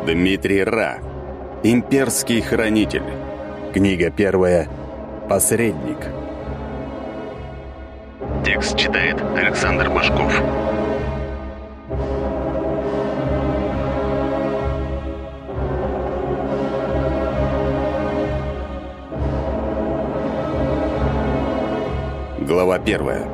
Дмитрий Ра. Имперский хранитель. Книга первая. Посредник. Текст читает Александр Башков. Глава первая.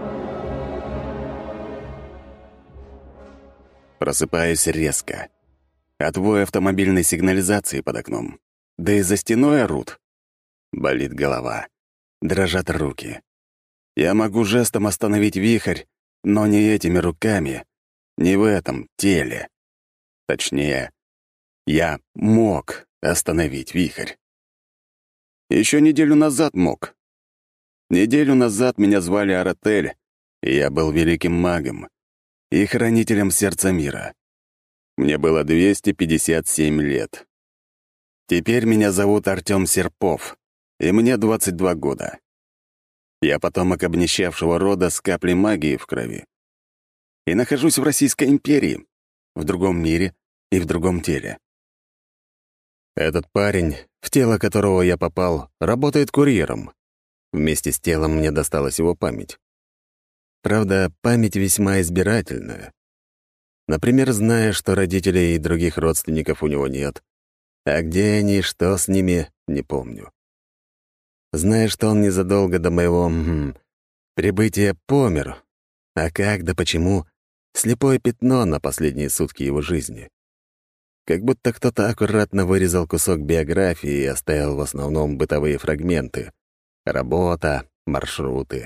Просыпаюсь резко. От воя автомобильной сигнализации под окном. Да и за стеной орут. Болит голова. Дрожат руки. Я могу жестом остановить вихрь, но не этими руками, не в этом теле. Точнее, я мог остановить вихрь. Еще неделю назад мог. Неделю назад меня звали Аратель, и я был великим магом и хранителем сердца мира. Мне было 257 лет. Теперь меня зовут Артём Серпов, и мне 22 года. Я потомок обнищавшего рода с каплей магии в крови. И нахожусь в Российской империи, в другом мире и в другом теле. Этот парень, в тело которого я попал, работает курьером. Вместе с телом мне досталась его память. Правда, память весьма избирательная. Например, зная, что родителей и других родственников у него нет, а где они, что с ними, не помню. Зная, что он незадолго до моего прибытия помер, а как да почему — слепое пятно на последние сутки его жизни. Как будто кто-то аккуратно вырезал кусок биографии и оставил в основном бытовые фрагменты. Работа, маршруты.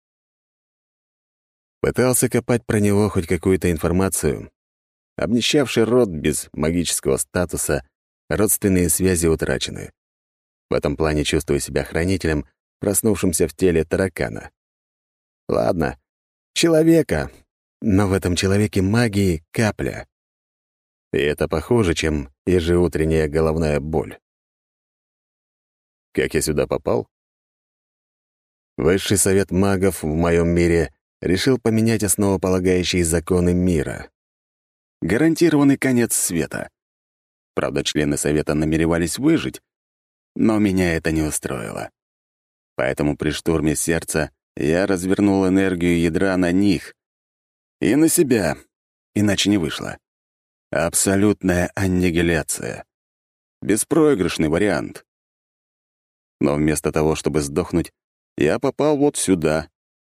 Пытался копать про него хоть какую-то информацию. Обнищавший род без магического статуса, родственные связи утрачены. В этом плане чувствую себя хранителем, проснувшимся в теле таракана. Ладно, человека, но в этом человеке магии капля. И это похуже, чем ежеутренняя головная боль. Как я сюда попал? Высший совет магов в моем мире решил поменять основополагающие законы мира. Гарантированный конец света. Правда, члены совета намеревались выжить, но меня это не устроило. Поэтому при штурме сердца я развернул энергию ядра на них. И на себя. Иначе не вышло. Абсолютная аннигиляция. Беспроигрышный вариант. Но вместо того, чтобы сдохнуть, я попал вот сюда.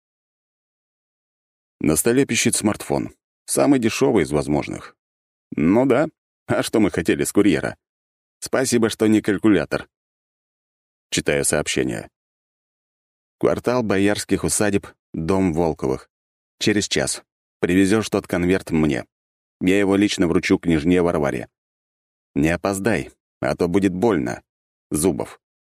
На столе пищит смартфон. Самый дешевый из возможных. Ну да, а что мы хотели с курьера? Спасибо, что не калькулятор. Читаю сообщение. Квартал Боярских усадеб, дом Волковых. Через час. Привезешь тот конверт мне. Я его лично вручу княжне Варваре. Не опоздай, а то будет больно. Зубов.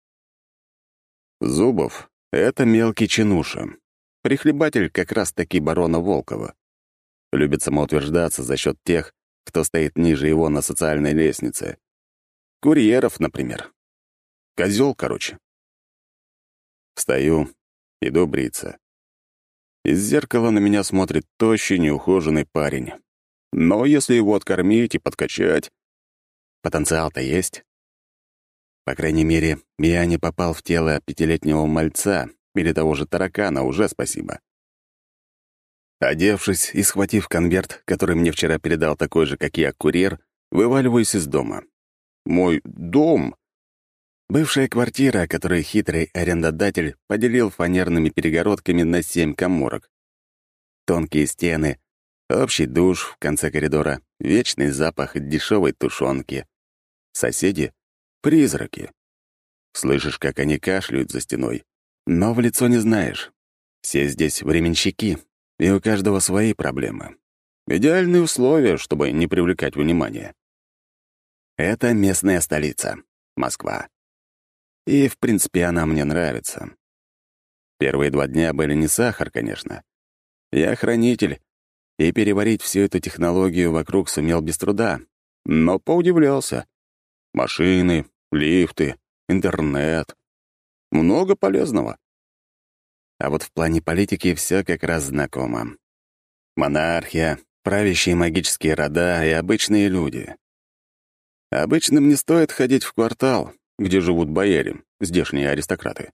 Зубов — это мелкий чинуша. Прихлебатель как раз-таки барона Волкова. Любит самоутверждаться за счет тех, кто стоит ниже его на социальной лестнице. Курьеров, например. Козел, короче. Встаю, иду бриться. Из зеркала на меня смотрит тощий, неухоженный парень. Но если его откормить и подкачать... Потенциал-то есть. По крайней мере, я не попал в тело пятилетнего мальца или того же таракана, уже спасибо. Одевшись и схватив конверт, который мне вчера передал такой же, как я, курьер, вываливаюсь из дома. Мой дом — бывшая квартира, которую хитрый арендодатель поделил фанерными перегородками на 7 каморок. Тонкие стены, общий душ в конце коридора, вечный запах дешевой тушенки. Соседи — призраки. Слышишь, как они кашляют за стеной, но в лицо не знаешь. Все здесь временщики, и у каждого свои проблемы. Идеальные условия, чтобы не привлекать внимания. Это местная столица, Москва. И, в принципе, она мне нравится. Первые 2 дня были не сахар, конечно. Я хранитель, и переварить всю эту технологию вокруг сумел без труда, но поудивлялся. Машины, лифты, интернет. Много полезного. А вот в плане политики все как раз знакомо. Монархия, правящие магические рода и обычные люди. Обычным не стоит ходить в квартал, где живут бояре, здешние аристократы.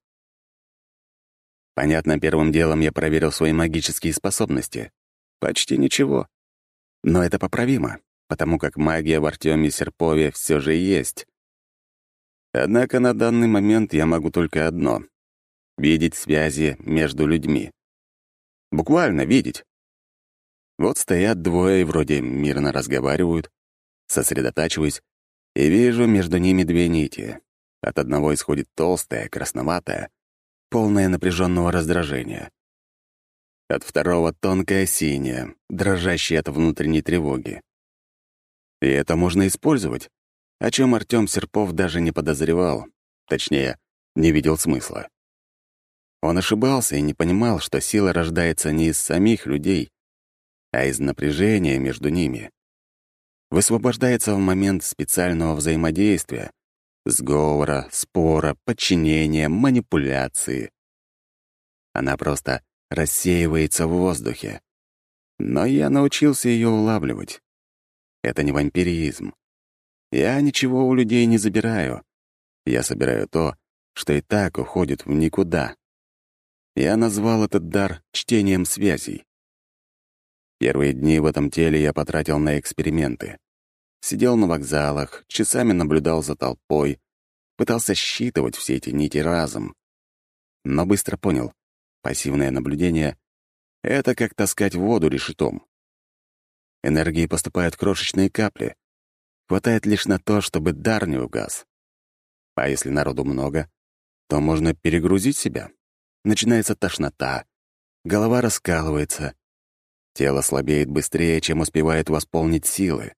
Понятно, первым делом я проверил свои магические способности. Почти ничего. Но это поправимо, потому как магия в Артёме Серпове все же есть. Однако на данный момент я могу только одно — видеть связи между людьми. Буквально видеть. Вот стоят двое и вроде мирно разговаривают, сосредотачиваюсь и вижу между ними две нити. От одного исходит толстая, красноватая, полная напряженного раздражения. От второго — тонкая синяя, дрожащая от внутренней тревоги. И это можно использовать, о чем Артём Серпов даже не подозревал, точнее, не видел смысла. Он ошибался и не понимал, что сила рождается не из самих людей, а из напряжения между ними. Высвобождается в момент специального взаимодействия, сговора, спора, подчинения, манипуляции. Она просто рассеивается в воздухе. Но я научился ее улавливать. Это не вампиризм. Я ничего у людей не забираю. Я собираю то, что и так уходит в никуда. Я назвал этот дар чтением связей. Первые дни в этом теле я потратил на эксперименты. Сидел на вокзалах, часами наблюдал за толпой, пытался считывать все эти нити разом. Но быстро понял, пассивное наблюдение — это как таскать воду решетом. Энергии поступают крошечные капли. Хватает лишь на то, чтобы дар не угас. А если народу много, то можно перегрузить себя. Начинается тошнота, голова раскалывается, тело слабеет быстрее, чем успевает восполнить силы.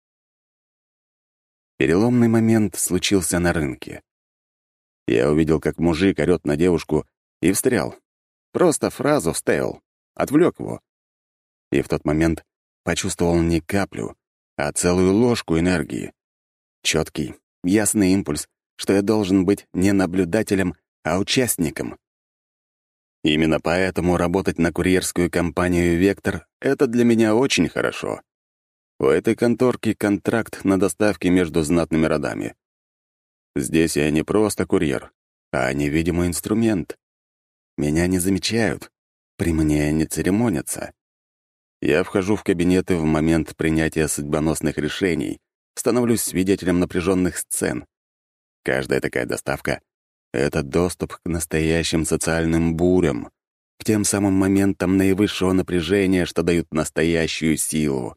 Переломный момент случился на рынке. Я увидел, как мужик орёт на девушку, и встрял. Просто фразу вставил, отвлек его. И в тот момент почувствовал не каплю, а целую ложку энергии. Четкий, ясный импульс, что я должен быть не наблюдателем, а участником. Именно поэтому работать на курьерскую компанию «Вектор» — это для меня очень хорошо. У этой конторки контракт на доставки между знатными родами. Здесь я не просто курьер, а невидимый инструмент. Меня не замечают, при мне не церемонятся. Я вхожу в кабинеты в момент принятия судьбоносных решений, становлюсь свидетелем напряженных сцен. Каждая такая доставка — это доступ к настоящим социальным бурям, к тем самым моментам наивысшего напряжения, что дают настоящую силу.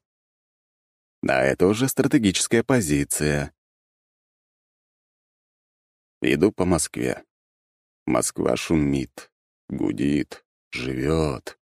А это уже стратегическая позиция. Иду по Москве. Москва шумит, гудит, живет.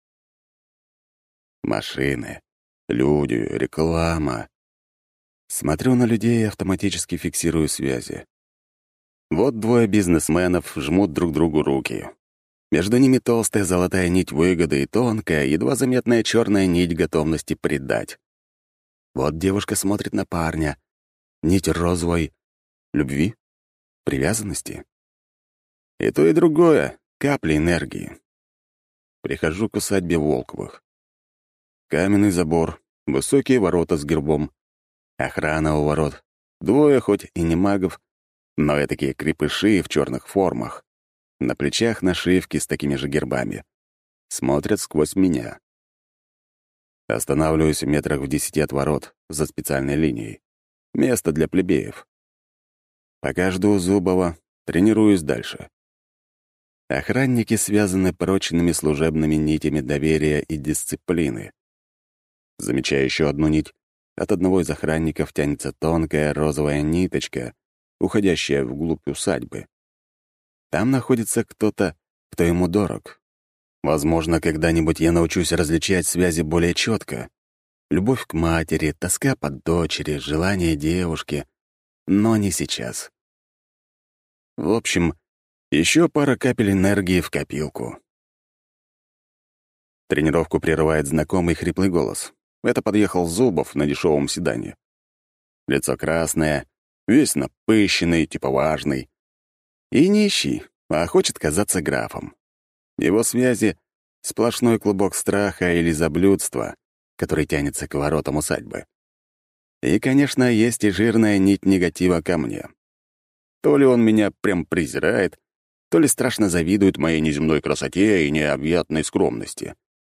Машины, люди, реклама. Смотрю на людей и автоматически фиксирую связи. Вот двое бизнесменов жмут друг другу руки. Между ними толстая золотая нить выгоды и тонкая, едва заметная черная нить готовности предать. Вот девушка смотрит на парня. Нить розовой любви, привязанности. И то, и другое — капли энергии. Прихожу к усадьбе Волковых. Каменный забор, высокие ворота с гербом, охрана у ворот, двое хоть и не магов, но этакие крепыши в черных формах. На плечах нашивки с такими же гербами. Смотрят сквозь меня. Останавливаюсь в метрах в 10 от ворот, за специальной линией. Место для плебеев. Пока жду Зубова, тренируюсь дальше. Охранники связаны прочными служебными нитями доверия и дисциплины. Замечаю еще одну нить. От одного из охранников тянется тонкая розовая ниточка, уходящая вглубь усадьбы. Там находится кто-то, кто ему дорог. Возможно, когда-нибудь я научусь различать связи более четко. Любовь к матери, тоска по дочери, желание девушки. Но не сейчас. В общем, еще пара капель энергии в копилку. Тренировку прерывает знакомый хриплый голос. Это подъехал Зубов на дешевом седане. Лицо красное, весь напыщенный, типа важный. И нищий, а хочет казаться графом. Его связи — сплошной клубок страха или заблюдства, который тянется к воротам усадьбы. И, конечно, есть и жирная нить негатива ко мне. То ли он меня прям презирает, то ли страшно завидует моей неземной красоте и необъятной скромности.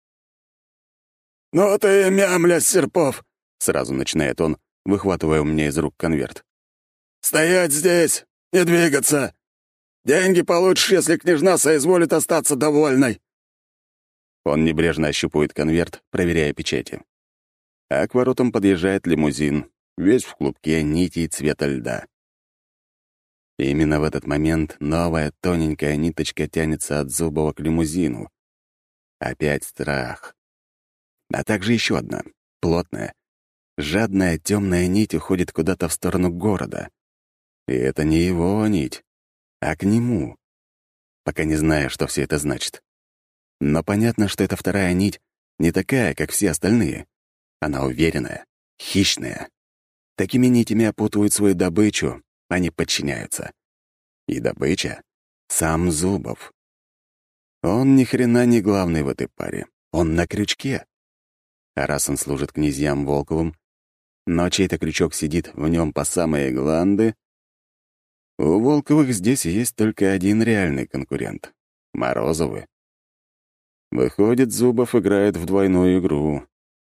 «Ну ты мямля, Серпов!» — сразу начинает он, выхватывая у меня из рук конверт. «Стоять здесь! Не двигаться! Деньги получишь, если княжна соизволит остаться довольной!» Он небрежно ощупывает конверт, проверяя печати. А к воротам подъезжает лимузин, весь в клубке нитей цвета льда. И именно в этот момент новая тоненькая ниточка тянется от Зубова к лимузину. Опять страх. А также еще одна, плотная, жадная темная нить уходит куда-то в сторону города. И это не его нить, а к нему. Пока не знаю, что все это значит. Но понятно, что эта вторая нить не такая, как все остальные. Она уверенная, хищная. Такими нитями опутывают свою добычу, они подчиняются. И добыча — сам Зубов. Он ни хрена не главный в этой паре. Он на крючке. А раз он служит князьям Волковым, но чей-то крючок сидит в нем по самые гланды, у Волковых здесь есть только один реальный конкурент — Морозовы. Выходит, Зубов играет в двойную игру.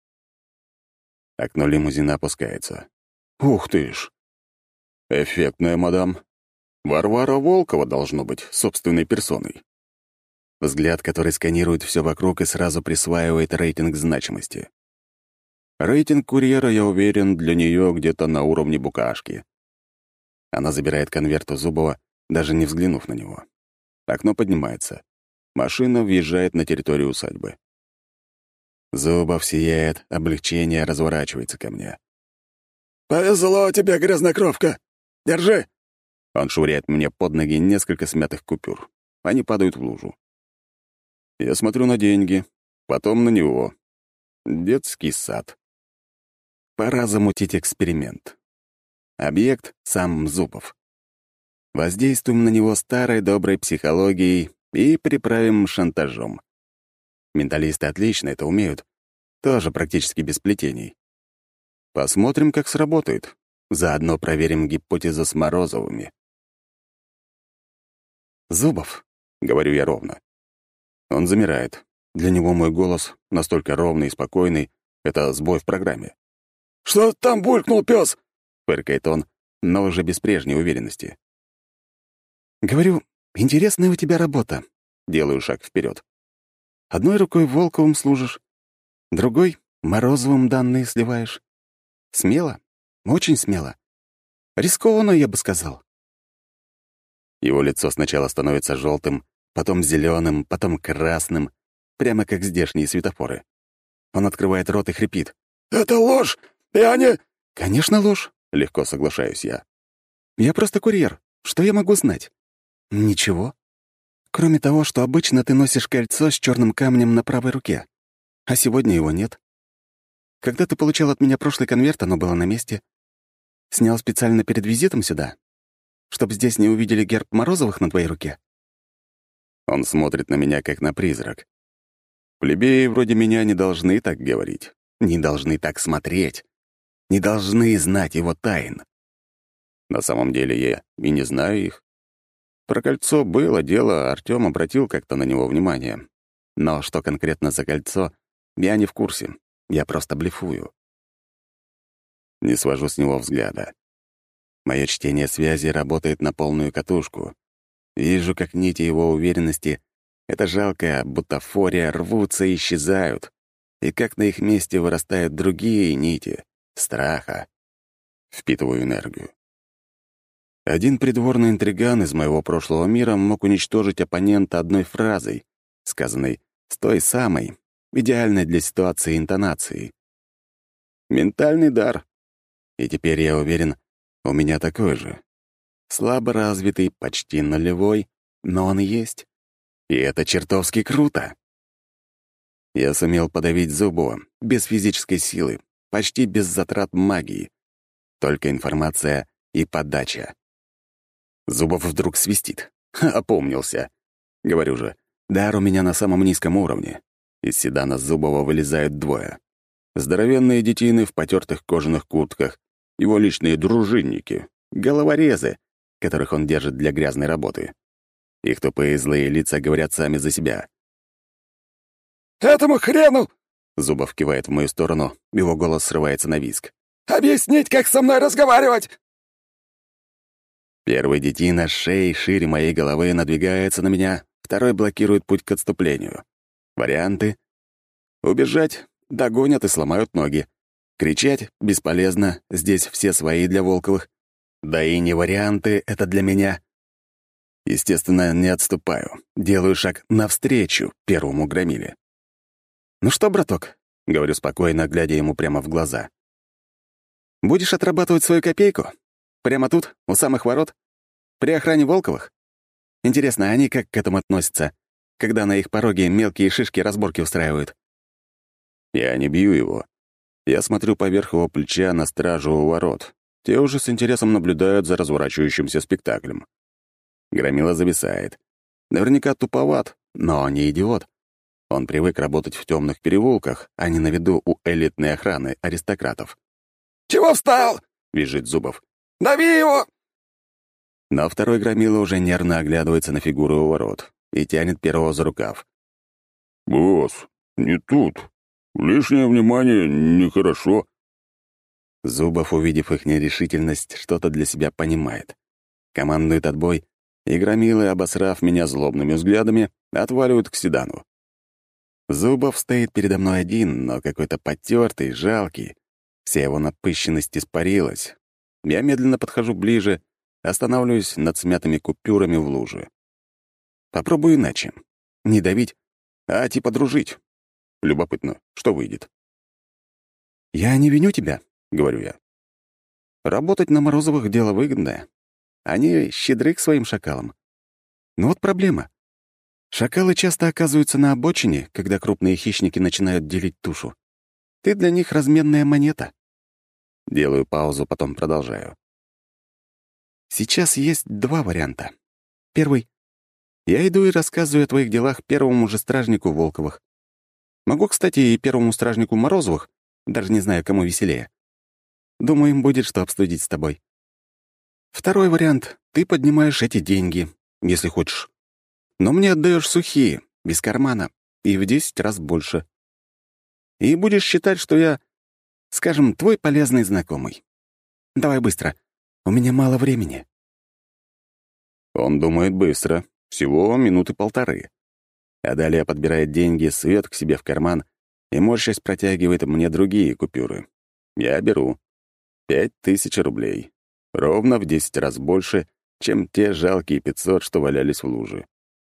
Окно лимузина опускается. Ух ты ж! Эффектная мадам. Варвара Волкова должно быть собственной персоной. Взгляд, который сканирует все вокруг и сразу присваивает рейтинг значимости. Рейтинг курьера, я уверен, для нее где-то на уровне букашки. Она забирает конверт у Зубова, даже не взглянув на него. Окно поднимается. Машина въезжает на территорию усадьбы. Зубов сияет, облегчение разворачивается ко мне. «Повезло тебе, грязнокровка! Держи!» Он швыряет мне под ноги несколько смятых купюр. Они падают в лужу. Я смотрю на деньги, потом на него. Детский сад. Пора замутить эксперимент. Объект — сам Зубов. Воздействуем на него старой доброй психологией и приправим шантажом. Менталисты отлично это умеют, тоже практически без плетений. Посмотрим, как сработает. Заодно проверим гипотезу с Морозовыми. «Зубов», — говорю я ровно. Он замирает. Для него мой голос настолько ровный и спокойный — это сбой в программе. «Что там булькнул, пес?» — фыркает он, но уже без прежней уверенности. Говорю, интересная у тебя работа. Делаю шаг вперед. Одной рукой Волковым служишь, другой — Морозовым данные сливаешь. Смело, очень смело. Рискованно, я бы сказал. Его лицо сначала становится желтым, потом зеленым, потом красным, прямо как здешние светофоры. Он открывает рот и хрипит. «Это ложь! Я не...» «Конечно, ложь», — легко соглашаюсь я. «Я просто курьер. Что я могу знать?» «Ничего. Кроме того, что обычно ты носишь кольцо с черным камнем на правой руке, а сегодня его нет. Когда ты получал от меня прошлый конверт, оно было на месте. Снял специально перед визитом сюда, чтобы здесь не увидели герб Морозовых на твоей руке». Он смотрит на меня, как на призрак. Плебеи вроде меня не должны так говорить, не должны так смотреть, не должны знать его тайн. На самом деле я и не знаю их. Про кольцо было дело, Артём обратил как-то на него внимание. Но что конкретно за кольцо, я не в курсе, я просто блефую. Не свожу с него взгляда. Мое чтение связи работает на полную катушку. Вижу, как нити его уверенности, эта жалкая бутафория, рвутся и исчезают, и как на их месте вырастают другие нити страха. Впитываю энергию. Один придворный интриган из моего прошлого мира мог уничтожить оппонента одной фразой, сказанной с той самой, идеальной для ситуации интонацией. Ментальный дар. И теперь я уверен, у меня такой же. Слабо развитый, почти нулевой, но он есть. И это чертовски круто. Я сумел подавить Зубова без физической силы, почти без затрат магии. Только информация и подача. Зубов вдруг свистит. Опомнился. Говорю же, дар у меня на самом низком уровне. Из седана Зубова вылезают двое. Здоровенные детины в потертых кожаных куртках, его личные дружинники, головорезы, которых он держит для грязной работы. Их тупые злые лица говорят сами за себя. «Этому хрену!» — Зубов кивает в мою сторону, его голос срывается на визг. «Объяснить, как со мной разговаривать!» Первый детина с шеей шире моей головы надвигается на меня, второй блокирует путь к отступлению. Варианты: убежать, догонят и сломают ноги. Кричать — бесполезно, здесь все свои для Волковых. Да и не варианты это для меня. Естественно, не отступаю, делаю шаг навстречу первому громиле. «Ну что, браток?» — говорю спокойно, глядя ему прямо в глаза. «Будешь отрабатывать свою копейку? Прямо тут, у самых ворот? При охране Волковых? Интересно, они как к этому относятся, когда на их пороге мелкие шишки разборки устраивают?» Я не бью его. Я смотрю поверх его плеча на стражу у ворот. Те уже с интересом наблюдают за разворачивающимся спектаклем. Громила зависает. Наверняка туповат, но не идиот. Он привык работать в темных переулках, а не на виду у элитной охраны аристократов. «Чего встал?» — визжит Зубов. «Дави его!» Но второй громила уже нервно оглядывается на фигуру у ворот и тянет первого за рукав. «Босс, не тут. Лишнее внимание нехорошо». Зубов, увидев их нерешительность, что-то для себя понимает. Командует отбой, и громилы, обосрав меня злобными взглядами, отваливают к седану. Зубов стоит передо мной один, но какой-то потертый, жалкий. Вся его напыщенность испарилась. Я медленно подхожу ближе, останавливаюсь над смятыми купюрами в луже. Попробую иначе. Не давить, а типа дружить. Любопытно, что выйдет. «Я не виню тебя», — говорю я. «Работать на Морозовых — дело выгодное. Они щедры к своим шакалам. Но вот проблема. Шакалы часто оказываются на обочине, когда крупные хищники начинают делить тушу. Ты для них разменная монета». Делаю паузу, потом продолжаю. Сейчас есть два варианта. Первый. Я иду и рассказываю о твоих делах первому же стражнику Волковых. Могу, кстати, и первому стражнику Морозовых, даже не знаю, кому веселее. Думаю, им будет что обсудить с тобой. Второй вариант. Ты поднимаешь эти деньги, если хочешь. Но мне отдаешь сухие, без кармана, и в 10 раз больше. И будешь считать, что я, скажем, твой полезный знакомый. Давай быстро. У меня мало времени. Он думает быстро, всего минуты полторы. А далее подбирает деньги, сует к себе в карман и, морщась, протягивает мне другие купюры. Я беру. 5000 рублей. Ровно в 10 раз больше, чем те жалкие 500, что валялись в луже.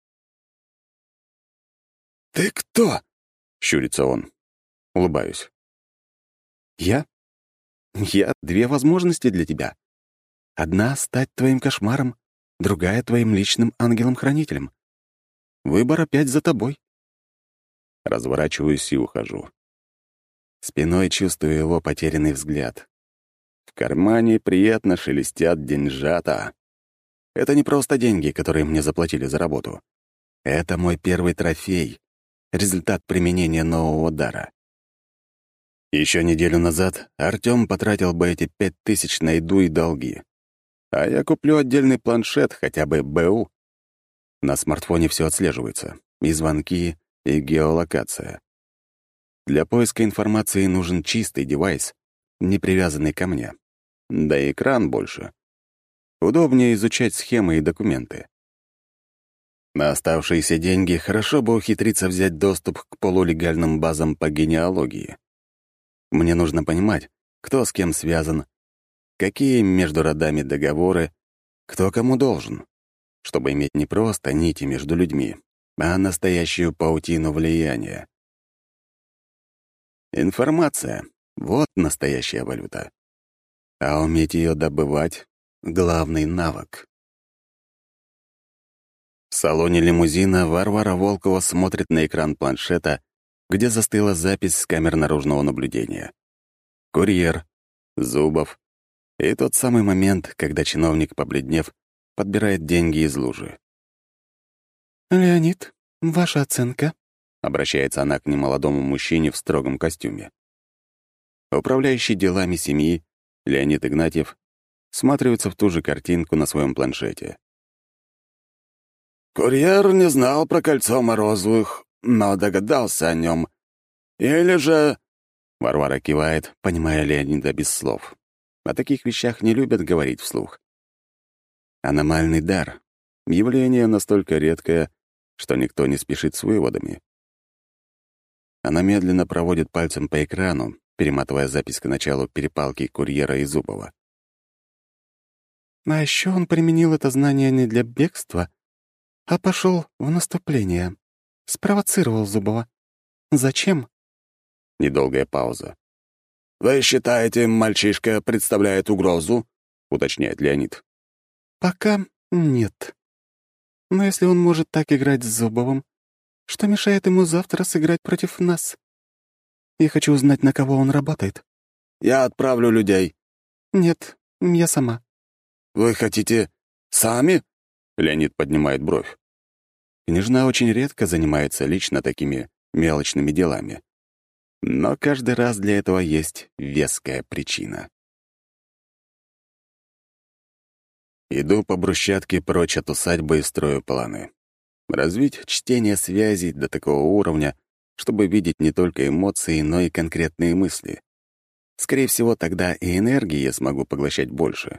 «Ты кто?» — щурится он. Улыбаюсь. «Я? Я две возможности для тебя. Одна — стать твоим кошмаром, другая — твоим личным ангелом-хранителем. Выбор опять за тобой». Разворачиваюсь и ухожу. Спиной чувствую его потерянный взгляд. В кармане приятно шелестят деньжата. Это не просто деньги, которые мне заплатили за работу. Это мой первый трофей, результат применения нового дара. Еще неделю назад Артём потратил бы эти 5000 на еду и долги. А я куплю отдельный планшет, хотя бы БУ. На смартфоне все отслеживается. И звонки, и геолокация. Для поиска информации нужен чистый девайс, не привязанный ко мне. Да и экран больше. Удобнее изучать схемы и документы. На оставшиеся деньги хорошо бы ухитриться взять доступ к полулегальным базам по генеалогии. Мне нужно понимать, кто с кем связан, какие между родами договоры, кто кому должен, чтобы иметь не просто нити между людьми, а настоящую паутину влияния. Информация — вот настоящая валюта. А уметь ее добывать — главный навык. В салоне лимузина Варвара Волкова смотрит на экран планшета, где застыла запись с камер наружного наблюдения. Курьер, Зубов и тот самый момент, когда чиновник, побледнев, подбирает деньги из лужи. «Леонид, ваша оценка?» — обращается она к немолодому мужчине в строгом костюме. Управляющий делами семьи, Леонид Игнатьев всматривается в ту же картинку на своем планшете. «Курьер не знал про кольцо Морозовых, но догадался о нем. Или же...» Варвара кивает, понимая Леонида без слов. О таких вещах не любят говорить вслух. Аномальный дар — явление настолько редкое, что никто не спешит с выводами. Она медленно проводит пальцем по экрану, перематывая запись к началу перепалки курьера и Зубова. А еще он применил это знание не для бегства, а пошел в наступление. Спровоцировал Зубова. Зачем? Недолгая пауза. «Вы считаете, мальчишка представляет угрозу?» — уточняет Леонид. «Пока нет. Но если он может так играть с Зубовым, что мешает ему завтра сыграть против нас? Я хочу узнать, на кого он работает». «Я отправлю людей». «Нет, я сама». «Вы хотите сами?» — Леонид поднимает бровь. Княжна очень редко занимается лично такими мелочными делами. Но каждый раз для этого есть веская причина. Иду по брусчатке прочь от усадьбы и строю планы. Развить чтение связей до такого уровня, чтобы видеть не только эмоции, но и конкретные мысли. Скорее всего, тогда и энергии я смогу поглощать больше.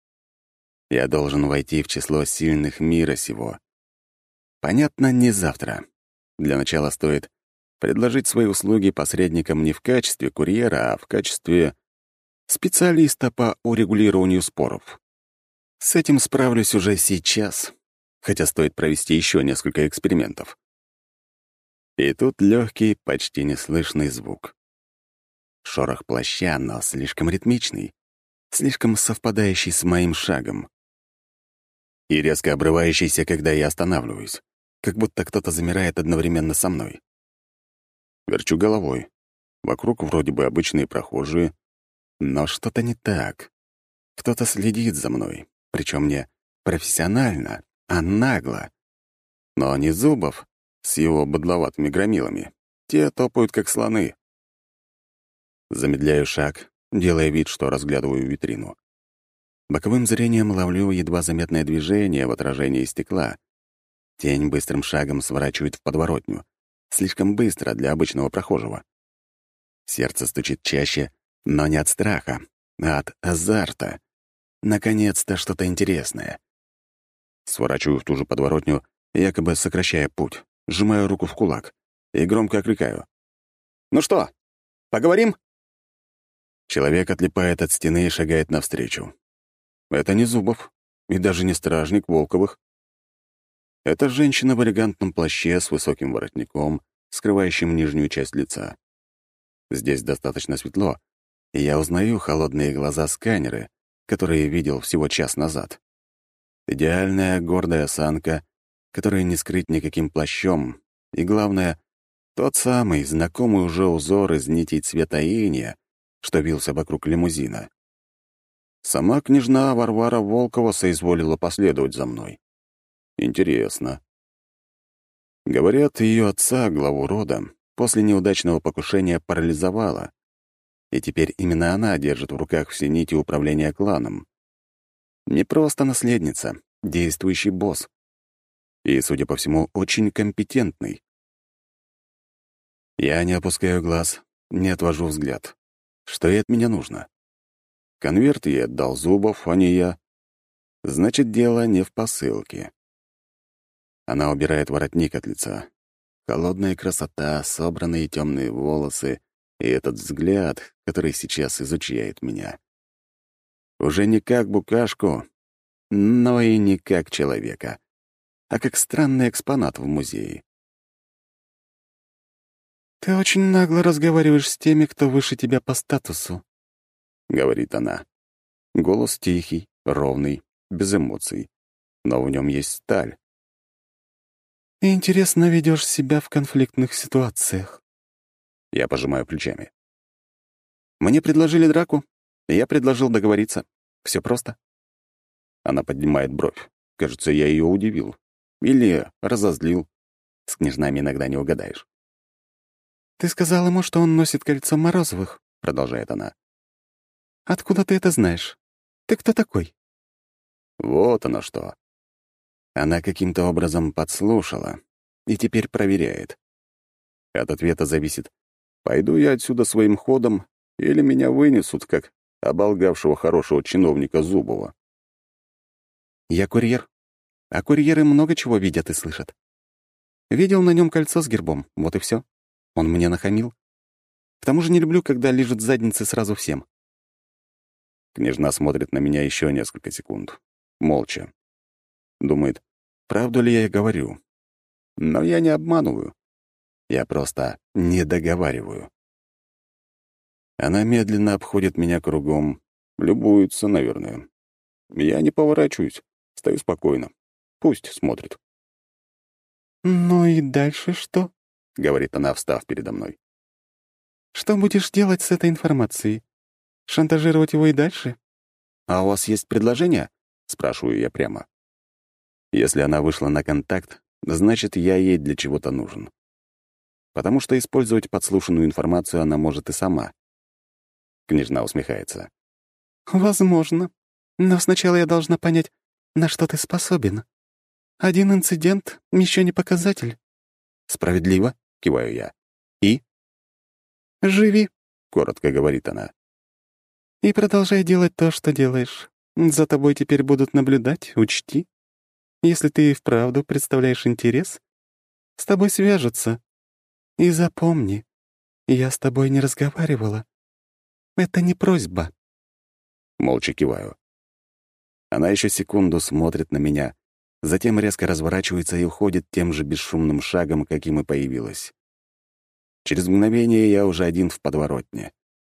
Я должен войти в число сильных мира сего. Понятно, не завтра. Для начала стоит предложить свои услуги посредникам не в качестве курьера, а в качестве специалиста по урегулированию споров. С этим справлюсь уже сейчас, хотя стоит провести еще несколько экспериментов. И тут легкий, почти неслышный звук. Шорох плаща, но слишком ритмичный, слишком совпадающий с моим шагом. И резко обрывающийся, когда я останавливаюсь, как будто кто-то замирает одновременно со мной. Верчу головой. Вокруг вроде бы обычные прохожие, но что-то не так. Кто-то следит за мной, причем не профессионально, а нагло. Но не Зубов с его быдловатыми громилами. Те топают, как слоны. Замедляю шаг, делая вид, что разглядываю витрину. Боковым зрением ловлю едва заметное движение в отражении стекла. Тень быстрым шагом сворачивает в подворотню. Слишком быстро для обычного прохожего. Сердце стучит чаще, но не от страха, а от азарта. Наконец-то что-то интересное. Сворачиваю в ту же подворотню, якобы сокращая путь, сжимаю руку в кулак и громко окликаю. «Ну что, поговорим?» Человек отлипает от стены и шагает навстречу. Это не Зубов и даже не стражник Волковых. Это женщина в элегантном плаще с высоким воротником, скрывающим нижнюю часть лица. Здесь достаточно светло, и я узнаю холодные глаза-сканеры, которые видел всего час назад. Идеальная гордая осанка, которую не скрыть никаким плащом, и, главное, тот самый знакомый уже узор из нитей цвета инея, что вился вокруг лимузина. Сама княжна Варвара Волкова соизволила последовать за мной. Интересно. Говорят, ее отца, главу рода, после неудачного покушения парализовала, и теперь именно она держит в руках все нити управления кланом. Не просто наследница, действующий босс. И, судя по всему, очень компетентный. Я не опускаю глаз, не отвожу взгляд. Что ей от меня нужно? Конверт ей отдал Зубов, а не я. Значит, дело не в посылке. Она убирает воротник от лица. Холодная красота, собранные темные волосы и этот взгляд, который сейчас изучает меня. Уже не как букашку, но и не как человека, а как странный экспонат в музее. «Ты очень нагло разговариваешь с теми, кто выше тебя по статусу», — говорит она. Голос тихий, ровный, без эмоций, но в нем есть сталь. «И интересно ведешь себя в конфликтных ситуациях». Я пожимаю плечами. Мне предложили драку, и я предложил договориться. Все просто. Она поднимает бровь. Кажется, я ее удивил. Или разозлил. С княжнами иногда не угадаешь. «Ты сказал ему, что он носит кольцо Морозовых», — продолжает она. Откуда ты это знаешь? Ты кто такой?» Вот оно что. Она каким-то образом подслушала и теперь проверяет. От ответа зависит, пойду я отсюда своим ходом или меня вынесут, как оболгавшего хорошего чиновника Зубова. «Я курьер. А курьеры много чего видят и слышат. Видел на нем кольцо с гербом, вот и все. Он мне нахамил. К тому же не люблю, когда лижут задницы сразу всем». Княжна смотрит на меня еще несколько секунд. Молча. Думает, правду ли я говорю. Но я не обманываю. Я просто не договариваю. Она медленно обходит меня кругом, любуется, наверное. Я не поворачиваюсь, стою спокойно. Пусть смотрит. «Ну и дальше что?» — говорит она, встав передо мной. «Что будешь делать с этой информацией? Шантажировать его и дальше?» «А у вас есть предложение?» — спрашиваю я прямо. Если она вышла на контакт, значит, я ей для чего-то нужен. Потому что использовать подслушанную информацию она может и сама. Княжна усмехается. «Возможно. Но сначала я должна понять, на что ты способен. Один инцидент — еще не показатель». «Справедливо?» — киваю я. «И?» «Живи», — коротко говорит она. и продолжай делать то, что делаешь. За тобой теперь будут наблюдать, учти. Если ты и вправду представляешь интерес, с тобой свяжутся. И запомни, я с тобой не разговаривала. Это не просьба». Молча киваю. Она еще секунду смотрит на меня, затем резко разворачивается и уходит тем же бесшумным шагом, каким и появилась. Через мгновение я уже один в подворотне.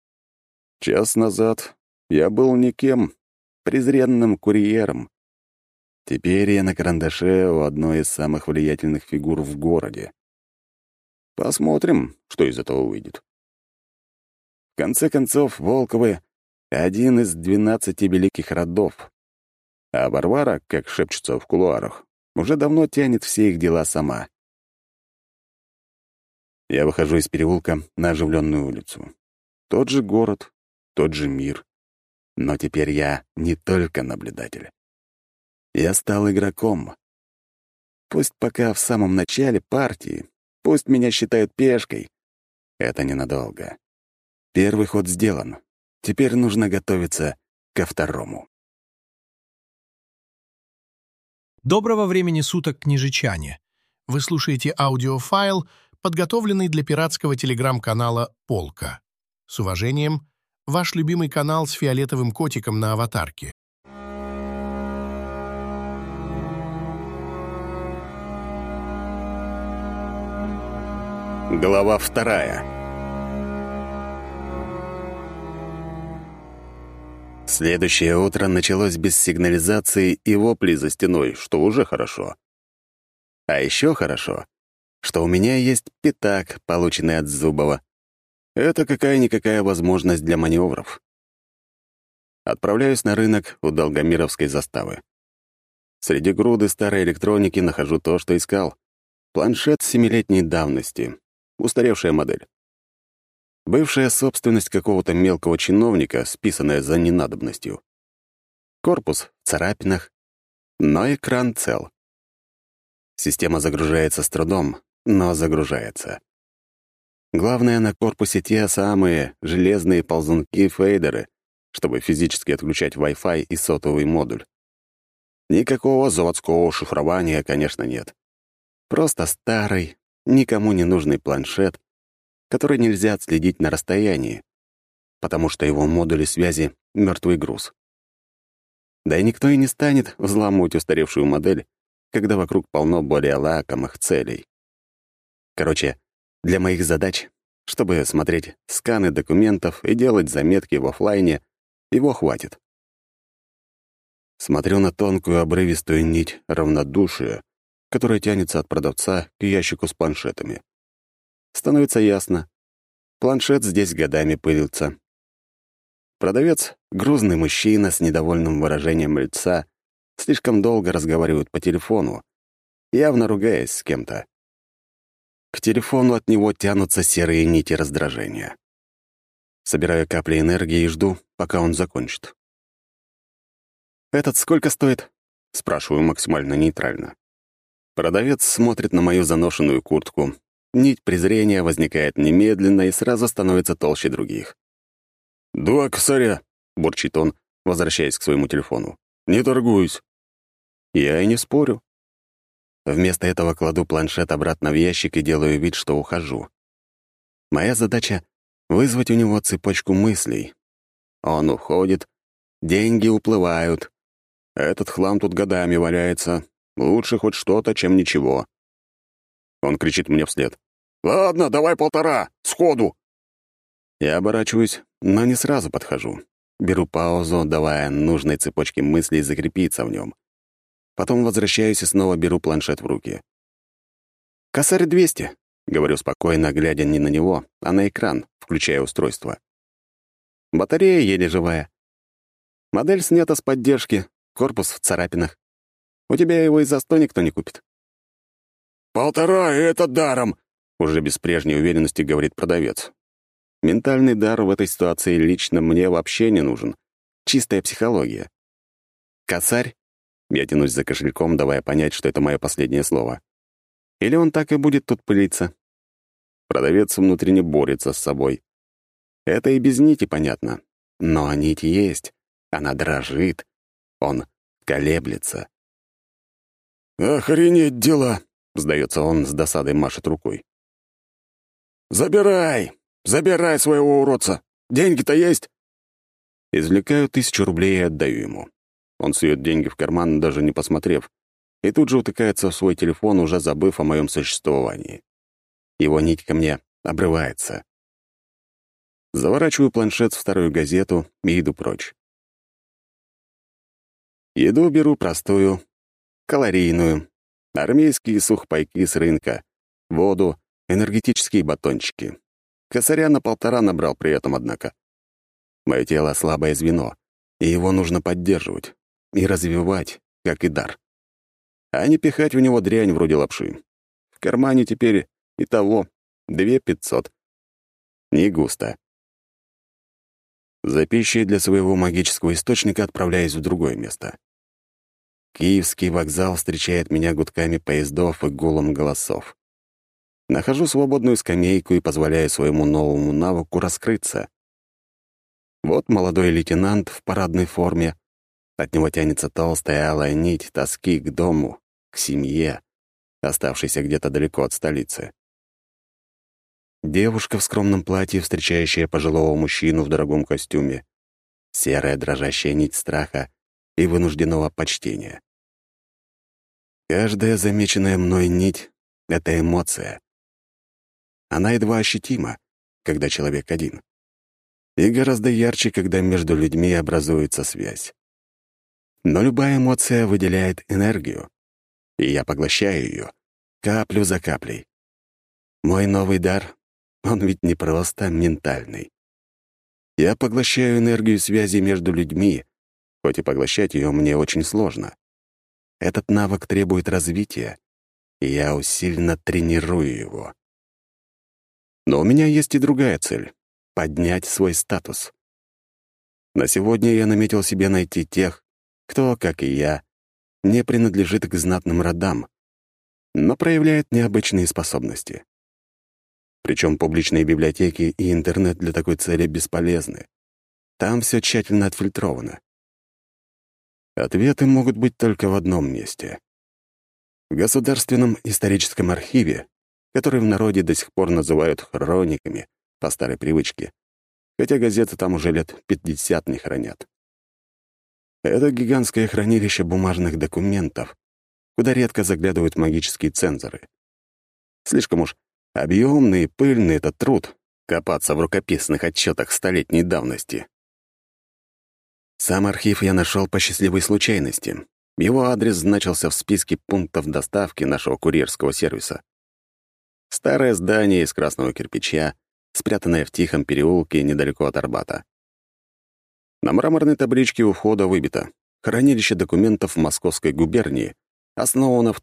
Час назад я был никем, презренным курьером. Теперь я на карандаше у одной из самых влиятельных фигур в городе. Посмотрим, что из этого выйдет. В конце концов, Волковы — один из 12 великих родов, а Варвара, как шепчутся в кулуарах, уже давно тянет все их дела сама. Я выхожу из переулка на оживленную улицу. Тот же город, тот же мир. Но теперь я не только наблюдатель. Я стал игроком. Пусть пока в самом начале партии, пусть меня считают пешкой. Это ненадолго. Первый ход сделан. Теперь нужно готовиться ко второму. Доброго времени суток, княжичане! Вы слушаете аудиофайл, подготовленный для пиратского телеграм-канала «Полка». С уважением, ваш любимый канал с фиолетовым котиком на аватарке. Глава 2. Следующее утро началось без сигнализации и воплей за стеной, что уже хорошо. А еще хорошо, что у меня есть пятак, полученный от Зубова. Это какая-никакая возможность для маневров. Отправляюсь на рынок у Долгомировской заставы. Среди груды старой электроники нахожу то, что искал. Планшет 7-летней давности. Устаревшая модель. Бывшая собственность какого-то мелкого чиновника, списанная за ненадобностью. Корпус в царапинах, но экран цел. Система загружается с трудом, но загружается. Главное, на корпусе те самые железные ползунки-фейдеры, чтобы физически отключать Wi-Fi и сотовый модуль. Никакого заводского шифрования, конечно, нет. Просто старый, никому не нужный планшет, который нельзя отследить на расстоянии, потому что его модули связи — мертвый груз. Да и никто и не станет взламывать устаревшую модель, когда вокруг полно более лакомых целей. Короче, для моих задач, чтобы смотреть сканы документов и делать заметки в офлайне, его хватит. Смотрю на тонкую обрывистую нить равнодушия, которая тянется от продавца к ящику с планшетами. Становится ясно. Планшет здесь годами пылится. Продавец — грузный мужчина с недовольным выражением лица, слишком долго разговаривает по телефону, явно ругаясь с кем-то. К телефону от него тянутся серые нити раздражения. Собираю капли энергии и жду, пока он закончит. «Этот сколько стоит?» — спрашиваю максимально нейтрально. Продавец смотрит на мою заношенную куртку. Нить презрения возникает немедленно и сразу становится толще других. «2 косаря», — бурчит он, возвращаясь к своему телефону. «Не торгуюсь». Я и не спорю. Вместо этого кладу планшет обратно в ящик и делаю вид, что ухожу. Моя задача — вызвать у него цепочку мыслей. Он уходит, деньги уплывают. Этот хлам тут годами валяется. Лучше хоть что-то, чем ничего. Он кричит мне вслед. «Ладно, давай 1,5, сходу». Я оборачиваюсь, но не сразу подхожу. Беру паузу, давая нужной цепочке мыслей закрепиться в нем. Потом возвращаюсь и снова беру планшет в руки. «Косарь 200», — говорю спокойно, глядя не на него, а на экран, включая устройство. Батарея еле живая. Модель снята с поддержки, корпус в царапинах. У тебя его и за 100 никто не купит. 1,5, и это даром», — уже без прежней уверенности говорит продавец. Ментальный дар в этой ситуации лично мне вообще не нужен. Чистая психология. «Косарь?» Я тянусь за кошельком, давая понять, что это мое последнее слово. Или он так и будет тут пылиться? Продавец внутренне борется с собой. Это и без нити понятно. Но нить есть. Она дрожит. Он колеблется. «Охренеть дела», — сдается он, с досадой машет рукой. «Забирай своего уродца. Деньги-то есть?» Извлекаю 1000 рублей и отдаю ему. Он сует деньги в карман, даже не посмотрев, и тут же утыкается в свой телефон, уже забыв о моем существовании. Его нить ко мне обрывается. Заворачиваю планшет в старую газету и иду прочь. Еду беру простую, калорийную, армейские сухпайки с рынка, воду, энергетические батончики. Косаря на 1,5 набрал при этом, однако. Мое тело — слабое звено, и его нужно поддерживать и развивать, как и дар. А не пихать в него дрянь вроде лапши. В кармане теперь и того 2500. Не густо. За пищей для своего магического источника отправляюсь в другое место. Киевский вокзал встречает меня гудками поездов и гулом голосов. Нахожу свободную скамейку и позволяю своему новому навыку раскрыться. Вот молодой лейтенант в парадной форме. От него тянется толстая алая нить тоски к дому, к семье, оставшейся где-то далеко от столицы. Девушка в скромном платье, встречающая пожилого мужчину в дорогом костюме. Серая дрожащая нить страха и вынужденного почтения. Каждая замеченная мной нить — это эмоция. Она едва ощутима, когда человек один. И гораздо ярче, когда между людьми образуется связь. Но любая эмоция выделяет энергию, и я поглощаю ее, каплю за каплей. Мой новый дар, он ведь не просто ментальный. Я поглощаю энергию связи между людьми, хоть и поглощать ее мне очень сложно. Этот навык требует развития, и я усиленно тренирую его. Но у меня есть и другая цель — поднять свой статус. На сегодня я наметил себе найти тех, кто, как и я, не принадлежит к знатным родам, но проявляет необычные способности. Причем публичные библиотеки и интернет для такой цели бесполезны. Там все тщательно отфильтровано. Ответы могут быть только в одном месте. В Государственном историческом архиве, который в народе до сих пор называют хрониками по старой привычке, хотя газеты там уже лет 50 не хранят. Это гигантское хранилище бумажных документов, куда редко заглядывают магические цензоры. Слишком уж объемный и пыльный этот труд — копаться в рукописных отчетах столетней давности. Сам архив я нашел по счастливой случайности. Его адрес значился в списке пунктов доставки нашего курьерского сервиса. Старое здание из красного кирпича, спрятанное в тихом переулке недалеко от Арбата. На мраморной табличке у входа выбито: «Хранилище документов в Московской губернии, основано в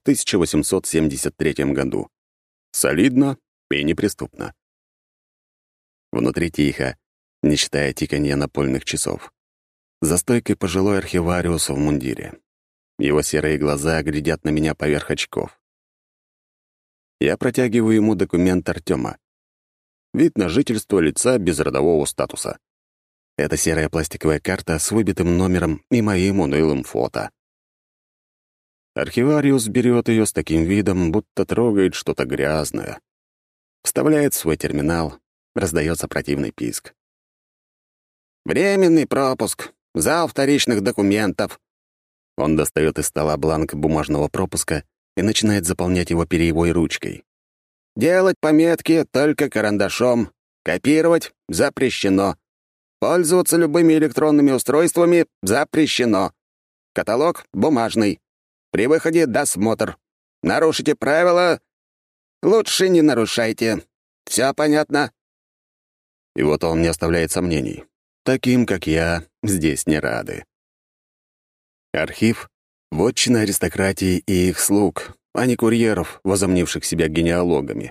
1873 году. Солидно и неприступно». Внутри тихо, не считая тиканья напольных часов. За стойкой пожилой архивариус в мундире. Его серые глаза глядят на меня поверх очков. Я протягиваю ему документ Артема. Вид на жительство лица без родового статуса. Это серая пластиковая карта с выбитым номером и моим унылым фото. Архивариус берет ее с таким видом, будто трогает что-то грязное. Вставляет в свой терминал, раздается противный писк. «Временный пропуск. Зал вторичных документов». Он достает из стола бланк бумажного пропуска и начинает заполнять его перьевой ручкой. «Делать пометки только карандашом. Копировать запрещено. Пользоваться любыми электронными устройствами запрещено. Каталог бумажный. При выходе досмотр. Нарушите правила, лучше не нарушайте. Все понятно?» И вот он не оставляет сомнений. Таким, как я, здесь не рады. Архив — вотчина аристократии и их слуг, а не курьеров, возомнивших себя генеалогами.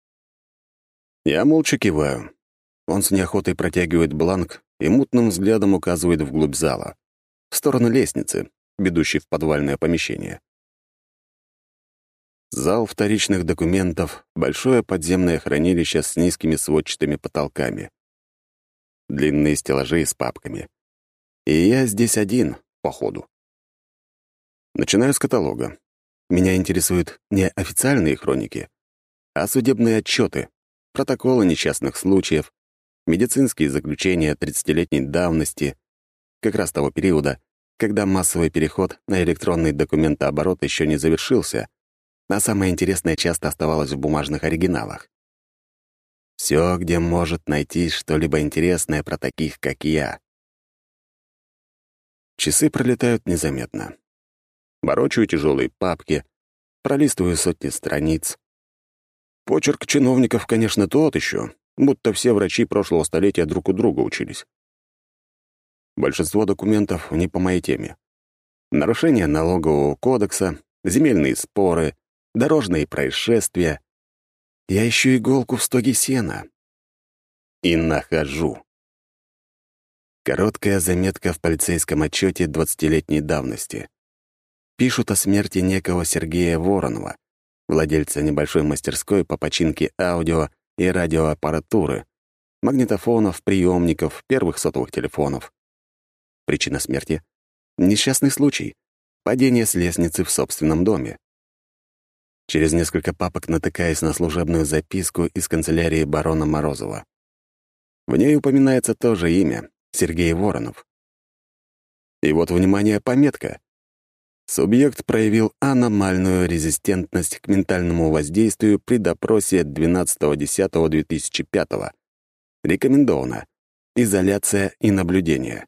Я молча киваю. Он с неохотой протягивает бланк и мутным взглядом указывает вглубь зала, в сторону лестницы, ведущей в подвальное помещение. Зал вторичных документов — большое подземное хранилище с низкими сводчатыми потолками. Длинные стеллажи с папками. И я здесь один, походу. Начинаю с каталога. Меня интересуют не официальные хроники, а судебные отчеты, протоколы несчастных случаев, медицинские заключения 30-летней давности, как раз того периода, когда массовый переход на электронный документооборот еще не завершился, а самое интересное часто оставалось в бумажных оригиналах. Все, где может найти что-либо интересное про таких, как я. Часы пролетают незаметно. Ворочаю тяжелые папки, пролистываю сотни страниц. Почерк чиновников, конечно, тот еще, будто все врачи прошлого столетия друг у друга учились. Большинство документов не по моей теме. Нарушение налогового кодекса, земельные споры, дорожные происшествия. Я ищу иголку в стоге сена. И нахожу. Короткая заметка в полицейском отчете 20-летней давности. Пишут о смерти некого Сергея Воронова, владельца небольшой мастерской по починке аудио и радиоаппаратуры, магнитофонов, приемников, первых сотовых телефонов. Причина смерти — несчастный случай, падение с лестницы в собственном доме. Через несколько папок натыкаюсь на служебную записку из канцелярии барона Морозова. В ней упоминается тоже имя — Сергей Воронов. И вот, внимание, пометка. Субъект проявил аномальную резистентность к ментальному воздействию при допросе 12.10.2005. Рекомендовано. Изоляция и наблюдение.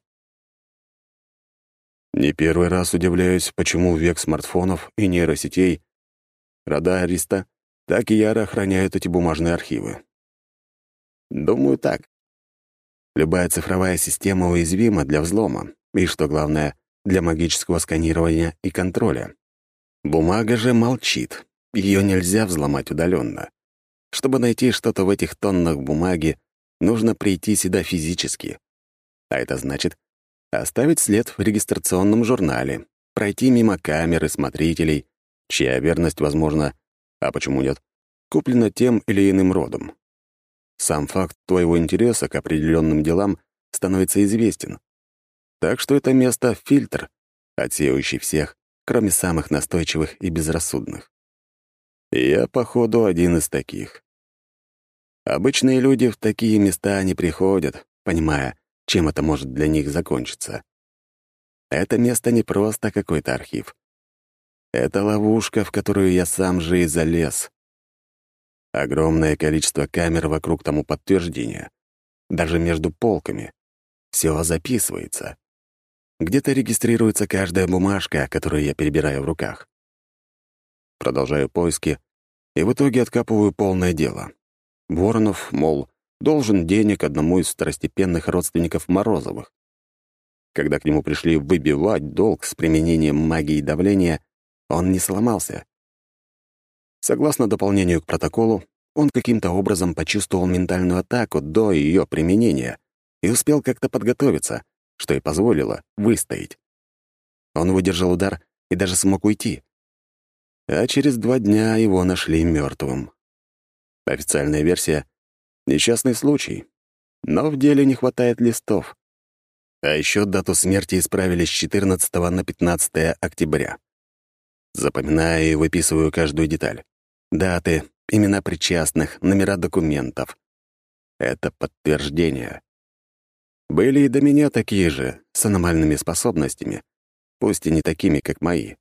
Не первый раз удивляюсь, почему в век смартфонов и нейросетей рода Ариста так яро охраняют эти бумажные архивы. Думаю, так. Любая цифровая система уязвима для взлома, и, что главное, для магического сканирования и контроля. Бумага же молчит, ее нельзя взломать удаленно. Чтобы найти что-то в этих тоннах бумаги, нужно прийти сюда физически. А это значит оставить след в регистрационном журнале, пройти мимо камер и смотрителей, чья верность, возможно, а почему нет, куплена тем или иным родом. Сам факт твоего интереса к определенным делам становится известен. Так что это место — фильтр, отсеивающий всех, кроме самых настойчивых и безрассудных. И я, походу, один из таких. Обычные люди в такие места не приходят, понимая, чем это может для них закончиться. Это место не просто какой-то архив. Это ловушка, в которую я сам же и залез. Огромное количество камер вокруг тому подтверждения. Даже между полками. Все записывается. Где-то регистрируется каждая бумажка, которую я перебираю в руках. Продолжаю поиски, и в итоге откапываю полное дело. Воронов, мол, должен денег одному из второстепенных родственников Морозовых. Когда к нему пришли выбивать долг с применением магии давления, он не сломался. Согласно дополнению к протоколу, он каким-то образом почувствовал ментальную атаку до ее применения и успел как-то подготовиться, что и позволило выстоять. Он выдержал удар и даже смог уйти. А через 2 дня его нашли мертвым. Официальная версия — несчастный случай, но в деле не хватает листов. А еще дату смерти исправили с 14 на 15 октября. Запоминаю и выписываю каждую деталь. Даты, имена причастных, номера документов. Это подтверждение. Были и до меня такие же, с аномальными способностями, пусть и не такими, как мои.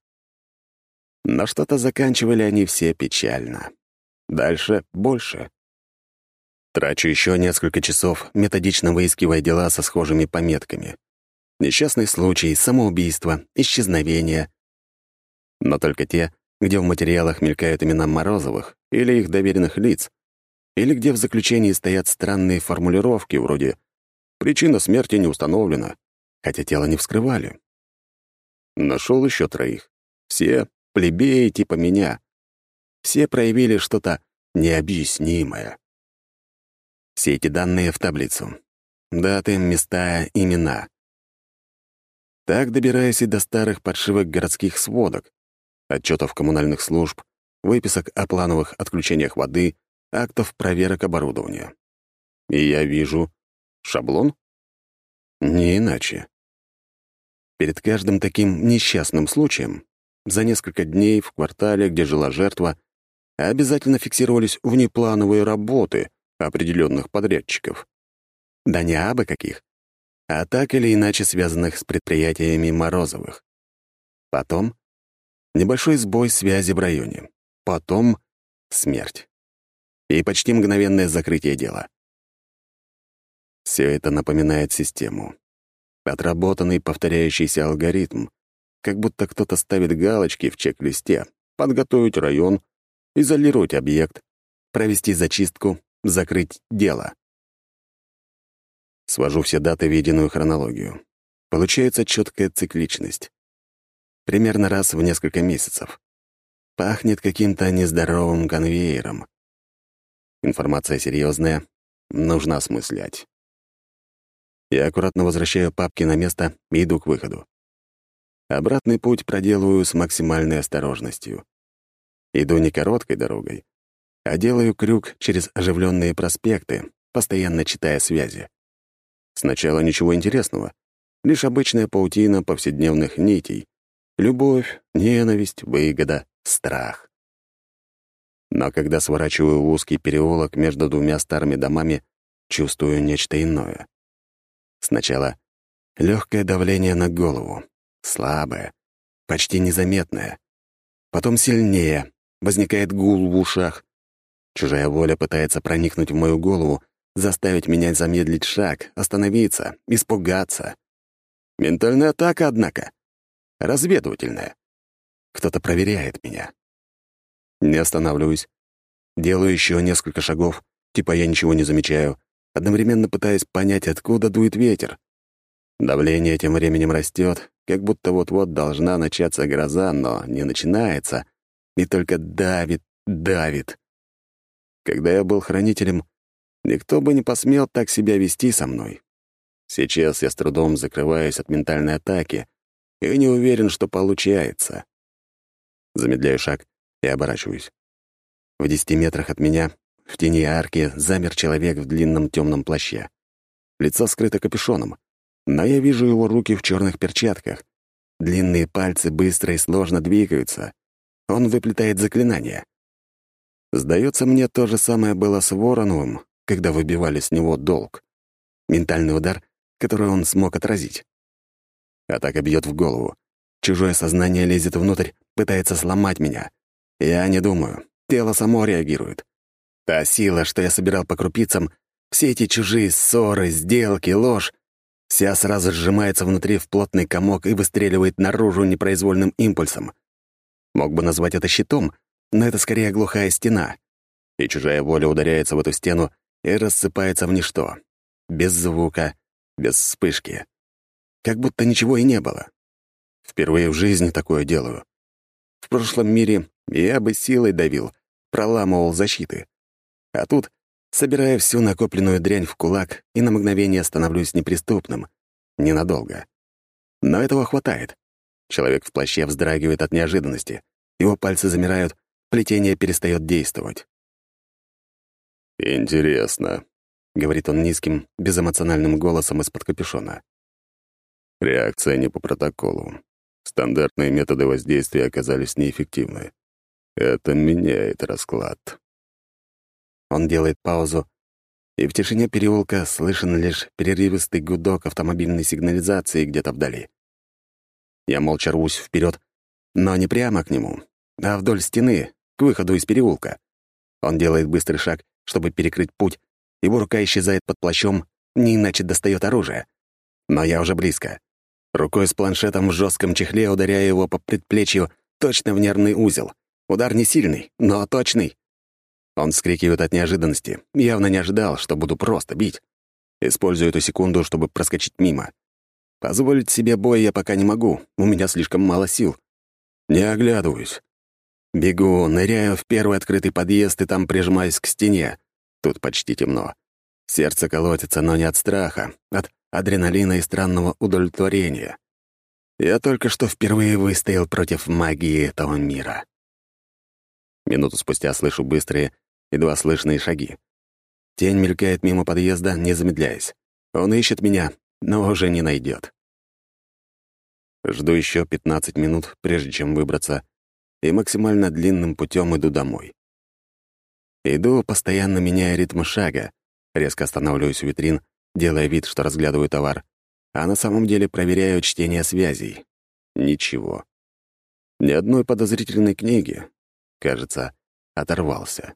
Но что-то заканчивали они все печально. Дальше — больше. Трачу еще несколько часов, методично выискивая дела со схожими пометками. Несчастный случай, самоубийство, исчезновение. Но только те, где в материалах мелькают имена Морозовых или их доверенных лиц, или где в заключении стоят странные формулировки вроде «причина смерти не установлена», хотя тело не вскрывали. Нашел еще 3. Все плебеи типа меня. Все проявили что-то необъяснимое. Все эти данные в таблицу. Даты, места, имена. Так добираюсь и до старых подшивок городских сводок, отчетов коммунальных служб, выписок о плановых отключениях воды, актов проверок оборудования. И я вижу шаблон? Не иначе. Перед каждым таким несчастным случаем за несколько дней в квартале, где жила жертва, обязательно фиксировались внеплановые работы определенных подрядчиков. Да не абы каких, а так или иначе связанных с предприятиями Морозовых. Потом небольшой сбой связи в районе. Потом смерть. И почти мгновенное закрытие дела. Все это напоминает систему. Отработанный повторяющийся алгоритм, как будто кто-то ставит галочки в чек-листе: подготовить район, изолировать объект, провести зачистку, закрыть дело. Свожу все даты в единую хронологию. Получается четкая цикличность. Примерно раз в несколько месяцев. Пахнет каким-то нездоровым конвейером. Информация серьезная, нужно осмыслять. Я аккуратно возвращаю папки на место и иду к выходу. Обратный путь проделываю с максимальной осторожностью. Иду не короткой дорогой, а делаю крюк через оживленные проспекты, постоянно читая связи. Сначала ничего интересного, лишь обычная паутина повседневных нитей. Любовь, ненависть, выгода, страх. Но когда сворачиваю в узкий переулок между 2 старыми домами, чувствую нечто иное. Сначала легкое давление на голову, слабое, почти незаметное. Потом сильнее, возникает гул в ушах. Чужая воля пытается проникнуть в мою голову, заставить меня замедлить шаг, остановиться, испугаться. Ментальная атака, однако. Разведывательная. Кто-то проверяет меня. Не останавливаюсь. Делаю еще несколько шагов, типа я ничего не замечаю, одновременно пытаясь понять, откуда дует ветер. Давление тем временем растет, как будто вот-вот должна начаться гроза, но не начинается, и только давит, давит. Когда я был хранителем, никто бы не посмел так себя вести со мной. Сейчас я с трудом закрываюсь от ментальной атаки и не уверен, что получается. Замедляю шаг и оборачиваюсь. В 10 метрах от меня, в тени арки, замер человек в длинном темном плаще. Лицо скрыто капюшоном, но я вижу его руки в черных перчатках. Длинные пальцы быстро и сложно двигаются. Он выплетает заклинание. Сдается мне, то же самое было с Вороновым, когда выбивали с него долг. Ментальный удар, который он смог отразить. Атака бьет в голову. Чужое сознание лезет внутрь, пытается сломать меня. Я не думаю. Тело само реагирует. Та сила, что я собирал по крупицам, все эти чужие ссоры, сделки, ложь, вся сразу сжимается внутри в плотный комок и выстреливает наружу непроизвольным импульсом. Мог бы назвать это щитом, но это скорее глухая стена. И чужая воля ударяется в эту стену и рассыпается в ничто. Без звука, без вспышки. Как будто ничего и не было. Впервые в жизни такое делаю. В прошлом мире я бы силой давил, проламывал защиты. А тут Собираю всю накопленную дрянь в кулак и на мгновение становлюсь неприступным. Ненадолго. Но этого хватает. Человек в плаще вздрагивает от неожиданности. Его пальцы замирают, плетение перестает действовать. «Интересно», — говорит он низким, безэмоциональным голосом из-под капюшона. «Реакция не по протоколу. Стандартные методы воздействия оказались неэффективны. Это меняет расклад». Он делает паузу, и в тишине переулка слышен лишь перерывистый гудок автомобильной сигнализации где-то вдали. Я молча рвусь вперед, но не прямо к нему, а вдоль стены, к выходу из переулка. Он делает быстрый шаг, чтобы перекрыть путь, его рука исчезает под плащом, не иначе достает оружие. Но я уже близко. Рукой с планшетом в жестком чехле ударяю его по предплечью точно в нервный узел. Удар не сильный, но точный. Он вскрикивает от неожиданности. Явно не ожидал, что буду просто бить. Использую эту секунду, чтобы проскочить мимо. Позволить себе бой я пока не могу, у меня слишком мало сил. Не оглядываюсь. Бегу, ныряю в первый открытый подъезд и там прижимаюсь к стене. Тут почти темно. Сердце колотится, но не от страха, от адреналина и странного удовлетворения. Я только что впервые выстоял против магии этого мира. Минуту спустя слышу быстрые, едва слышные шаги. Тень мелькает мимо подъезда, не замедляясь. Он ищет меня, но уже не найдет. Жду еще 15 минут, прежде чем выбраться, и максимально длинным путем иду домой. Иду, постоянно меняя ритм шага, резко останавливаюсь у витрин, делая вид, что разглядываю товар, а на самом деле проверяю чтение связей. Ничего. Ни одной подозрительной книги. Кажется, оторвался.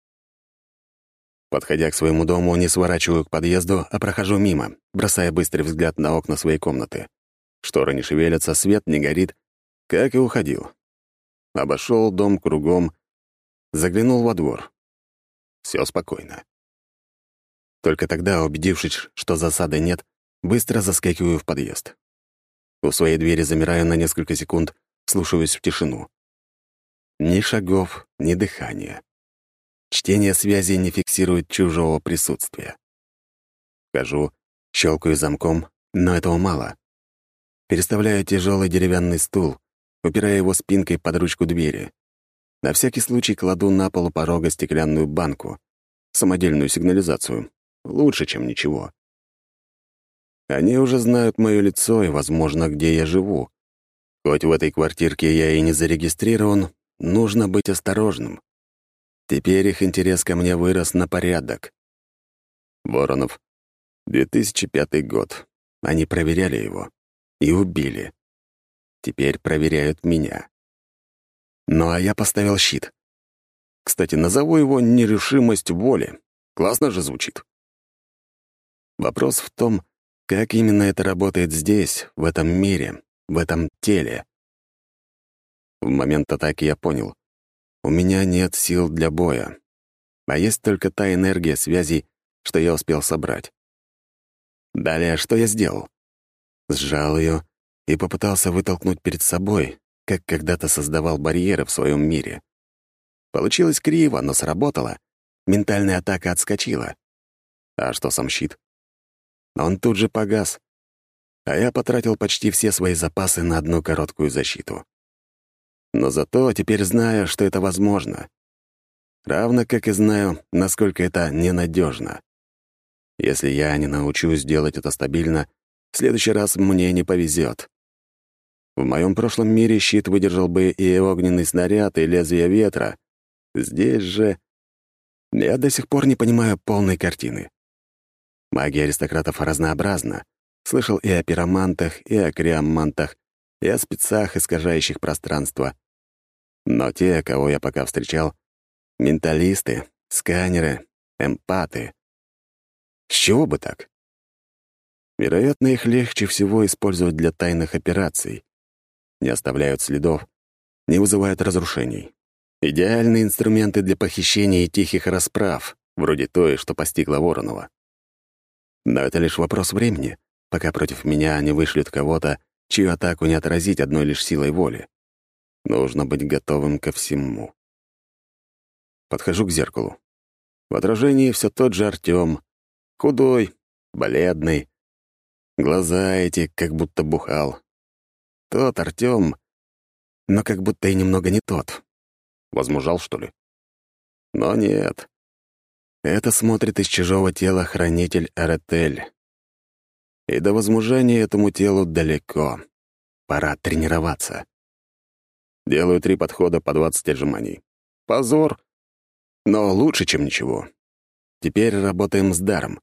Подходя к своему дому, не сворачиваю к подъезду, а прохожу мимо, бросая быстрый взгляд на окна своей комнаты. Шторы не шевелятся, свет не горит, как и уходил. Обошел дом кругом, заглянул во двор. Все спокойно. Только тогда, убедившись, что засады нет, быстро заскакиваю в подъезд. У своей двери замираю на несколько секунд, слушаюсь в тишину. Ни шагов, ни дыхания. Чтение связи не фиксирует чужого присутствия. Хожу, щелкаю замком, но этого мало. Переставляю тяжелый деревянный стул, упирая его спинкой под ручку двери. На всякий случай кладу на пол у порога стеклянную банку, самодельную сигнализацию. Лучше, чем ничего. Они уже знают мое лицо и, возможно, где я живу. Хоть в этой квартирке я и не зарегистрирован, нужно быть осторожным. Теперь их интерес ко мне вырос на порядок. Воронов, 2005 год. Они проверяли его и убили. Теперь проверяют меня. Ну а я поставил щит. Кстати, назову его «нерешимость воли». Классно же звучит. Вопрос в том, как именно это работает здесь, в этом мире, в этом теле. В момент атаки я понял. У меня нет сил для боя, а есть только та энергия связей, что я успел собрать. Далее, что я сделал? Сжал ее и попытался вытолкнуть перед собой, как когда-то создавал барьеры в своем мире. Получилось криво, но сработало. Ментальная атака отскочила. А что сам щит? Он тут же погас, а я потратил почти все свои запасы на одну короткую защиту. Но зато теперь знаю, что это возможно. Равно как и знаю, насколько это ненадежно. Если я не научусь делать это стабильно, в следующий раз мне не повезет. В моем прошлом мире щит выдержал бы и огненный снаряд, и лезвие ветра. Здесь же я до сих пор не понимаю полной картины. Магия аристократов разнообразна. Слышал и о пиромантах, и о криомантах, и о спецах, искажающих пространство. Но те, кого я пока встречал — менталисты, сканеры, эмпаты. С чего бы так? Вероятно, их легче всего использовать для тайных операций. Не оставляют следов, не вызывают разрушений. Идеальные инструменты для похищения и тихих расправ, вроде той, что постигла Воронова. Но это лишь вопрос времени, пока против меня не вышлют кого-то, чью атаку не отразить одной лишь силой воли. Нужно быть готовым ко всему. Подхожу к зеркалу. В отражении все тот же Артём. Худой, бледный. Глаза эти, как будто бухал. Тот Артём, но как будто и немного не тот. Возмужал, что ли? Но нет. Это смотрит из чужого тела хранитель Аретель. И до возмужания этому телу далеко. Пора тренироваться. Делаю 3 подхода по 20 отжиманий. Позор, но лучше, чем ничего. Теперь работаем с даром.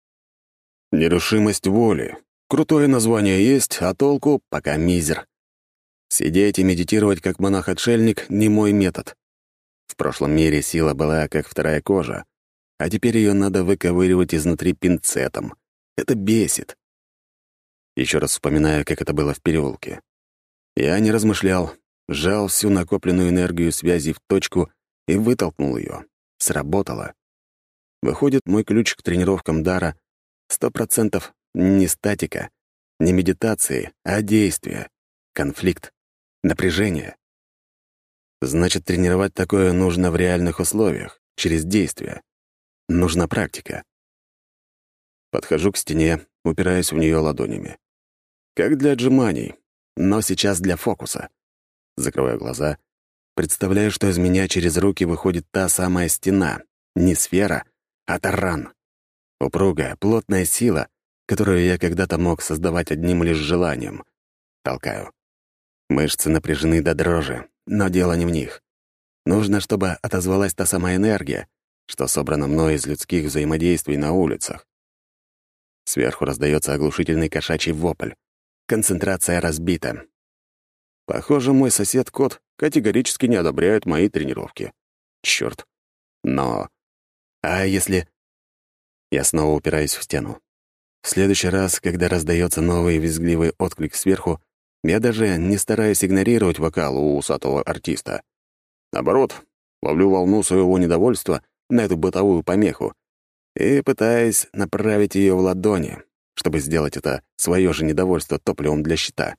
Нерушимость воли. Крутое название есть, а толку пока мизер. Сидеть и медитировать как монах-отшельник — не мой метод. В прошлом мире сила была как вторая кожа, а теперь ее надо выковыривать изнутри пинцетом. Это бесит. Еще раз вспоминаю, как это было в переулке. Я не размышлял, сжал всю накопленную энергию связи в точку и вытолкнул ее. Сработало. Выходит, мой ключ к тренировкам дара 100% не статика, не медитации, а действие, конфликт, напряжение. Значит, тренировать такое нужно в реальных условиях, через действие. Нужна практика. Подхожу к стене, упираюсь в нее ладонями. Как для отжиманий, но сейчас для фокуса. Закрываю глаза, представляю, что из меня через руки выходит та самая стена, не сфера, а таран. Упругая, плотная сила, которую я когда-то мог создавать одним лишь желанием. Толкаю. Мышцы напряжены до дрожи, но дело не в них. Нужно, чтобы отозвалась та самая энергия, что собрана мной из людских взаимодействий на улицах. Сверху раздается оглушительный кошачий вопль. Концентрация разбита. Похоже, мой сосед-кот категорически не одобряет мои тренировки. Чёрт. Но... А если... Я снова упираюсь в стену. В следующий раз, когда раздается новый визгливый отклик сверху, я даже не стараюсь игнорировать вокал у усатого артиста. Наоборот, ловлю волну своего недовольства на эту бытовую помеху и пытаюсь направить ее в ладони, чтобы сделать это свое же недовольство топливом для щита.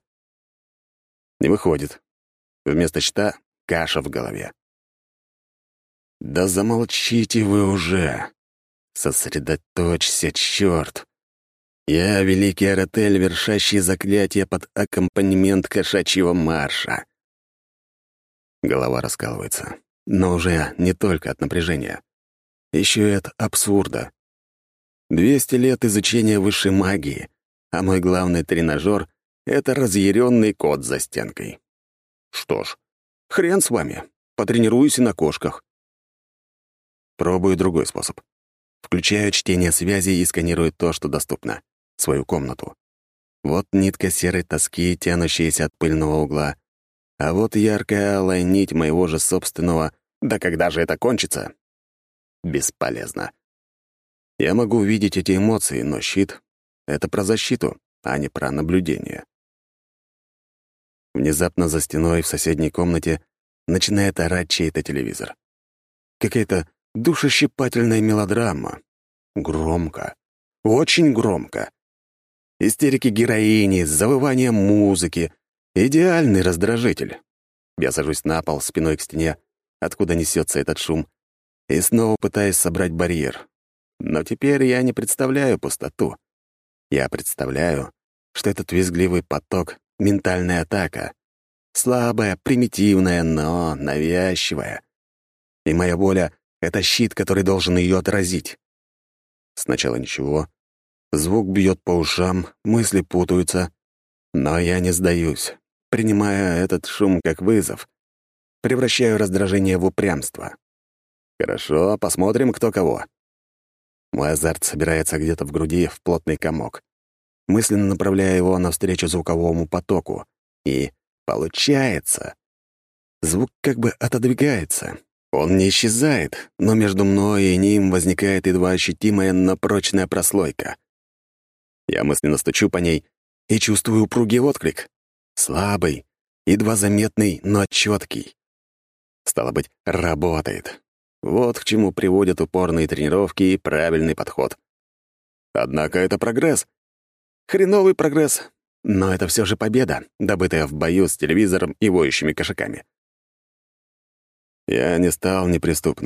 Не выходит. Вместо щита — каша в голове. «Да замолчите вы уже! Сосредоточься, чёрт! Я — великий Аретель, вершащий заклятие под аккомпанемент кошачьего марша». Голова раскалывается, но уже не только от напряжения. Еще и от абсурда. 200 лет изучения высшей магии, а мой главный тренажер — это разъяренный кот за стенкой. Что ж, хрен с вами, потренируюсь и на кошках. Пробую другой способ. Включаю чтение связи и сканирую то, что доступно. Свою комнату. Вот нитка серой тоски, тянущаяся от пыльного угла. А вот яркая алая нить моего же собственного «Да когда же это кончится?» Бесполезно. Я могу увидеть эти эмоции, но щит — это про защиту, а не про наблюдение. Внезапно за стеной в соседней комнате начинает орать чей-то телевизор. Какая-то душещипательная мелодрама. Громко. Очень громко. Истерики героини, завывание музыки. Идеальный раздражитель. Я сажусь на пол спиной к стене, откуда несется этот шум, и снова пытаюсь собрать барьер. Но теперь я не представляю пустоту. Я представляю, что этот визгливый поток — ментальная атака. Слабая, примитивная, но навязчивая. И моя воля — это щит, который должен ее отразить. Сначала ничего. Звук бьет по ушам, мысли путаются. Но я не сдаюсь. Принимаю этот шум как вызов. Превращаю раздражение в упрямство. Хорошо, посмотрим, кто кого. Мой азарт собирается где-то в груди в плотный комок. Мысленно направляю его навстречу звуковому потоку. И получается. Звук как бы отодвигается. Он не исчезает, но между мной и ним возникает едва ощутимая, но прочная прослойка. Я мысленно стучу по ней и чувствую упругий отклик. Слабый, едва заметный, но четкий. Стало быть, работает. Вот к чему приводят упорные тренировки и правильный подход. Однако это прогресс. Хреновый прогресс. Но это все же победа, добытая в бою с телевизором и воющими кошаками. Я не стал неприступным.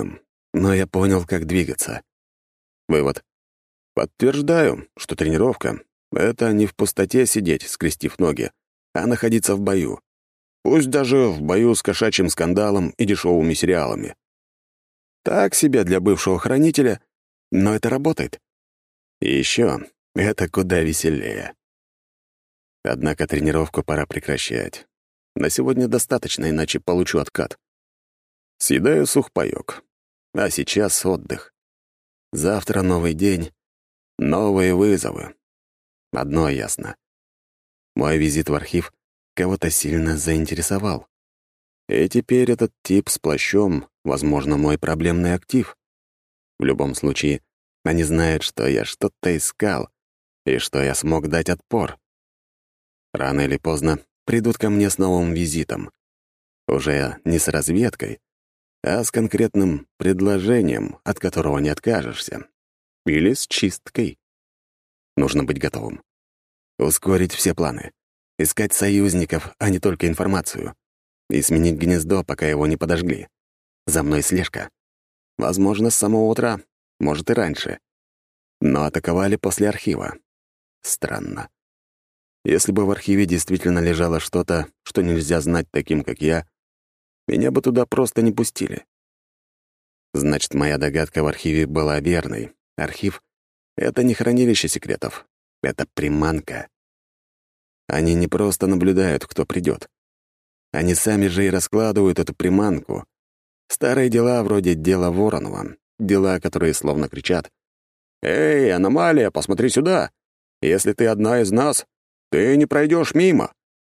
но я понял, как двигаться. Вывод. Подтверждаю, что тренировка — это не в пустоте сидеть, скрестив ноги, а находиться в бою. Пусть даже в бою с кошачьим скандалом и дешевыми сериалами. Так себе для бывшего хранителя, но это работает. И еще это куда веселее. Однако тренировку пора прекращать. На сегодня достаточно, иначе получу откат. Съедаю сухпайок. А сейчас отдых. Завтра новый день, новые вызовы. Одно ясно. Мой визит в архив кого-то сильно заинтересовал. И теперь этот тип с плащом, возможно, мой проблемный актив. В любом случае, они знают, что я что-то искал и что я смог дать отпор. Рано или поздно придут ко мне с новым визитом. Уже не с разведкой, а с конкретным предложением, от которого не откажешься. Или с чисткой. Нужно быть готовым. Ускорить все планы. Искать союзников, а не только информацию. И сменить гнездо, пока его не подожгли. За мной слежка. Возможно, с самого утра, может и раньше. Но атаковали после архива. Странно. Если бы в архиве действительно лежало что-то, что нельзя знать таким, как я, меня бы туда просто не пустили. Значит, моя догадка в архиве была верной. Архив — это не хранилище секретов. Это приманка. Они не просто наблюдают, кто придет. Они сами же и раскладывают эту приманку. Старые дела вроде дела Воронова. Дела, которые словно кричат: «Эй, аномалия, посмотри сюда! Если ты одна из нас, ты не пройдешь мимо!»